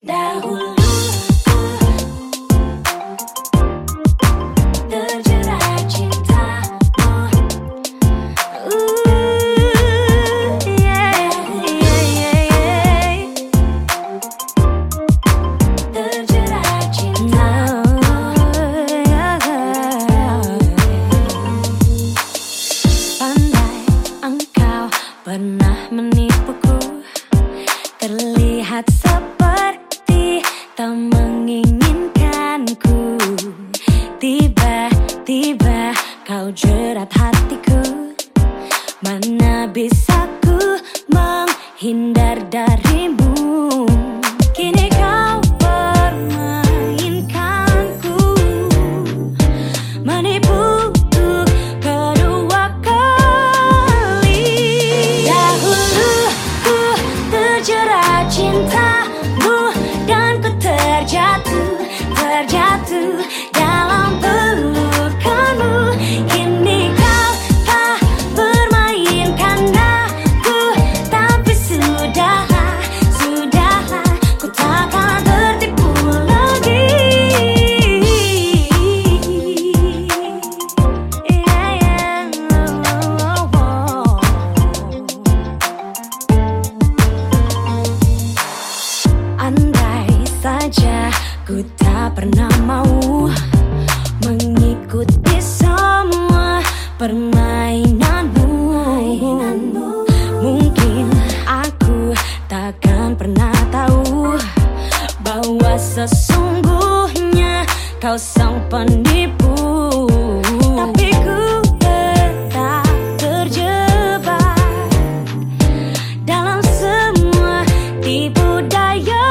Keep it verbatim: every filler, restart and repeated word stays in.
Dahulu terjerat cintamu, uh, yeah, yeah, yeah, yeah. Terjerat cintamu, pandai engkau pernah menipuku, terlihat seperti tak menginginkanku. Tiba-tiba kau jerat hatiku, mana bisa ku menghindar darimu. Kini kau permainkanku, menipuku kedua kali. Dahulu ku terjerat cintamu dan ku terjatuh, terjatuh dalam pelukanmu. Kini kau tak permainkan aku, tapi sudahlah, sudahlah, ku takkan tertipu lagi. Yeah, yeah, oh, oh, oh. Andai saja ku tak pernah mau mengikuti semua permainanmu, mungkin aku takkan pernah tahu bahwa sesungguhnya kau sang penipu. Tapi ku tetap terjebak dalam semua tipu daya.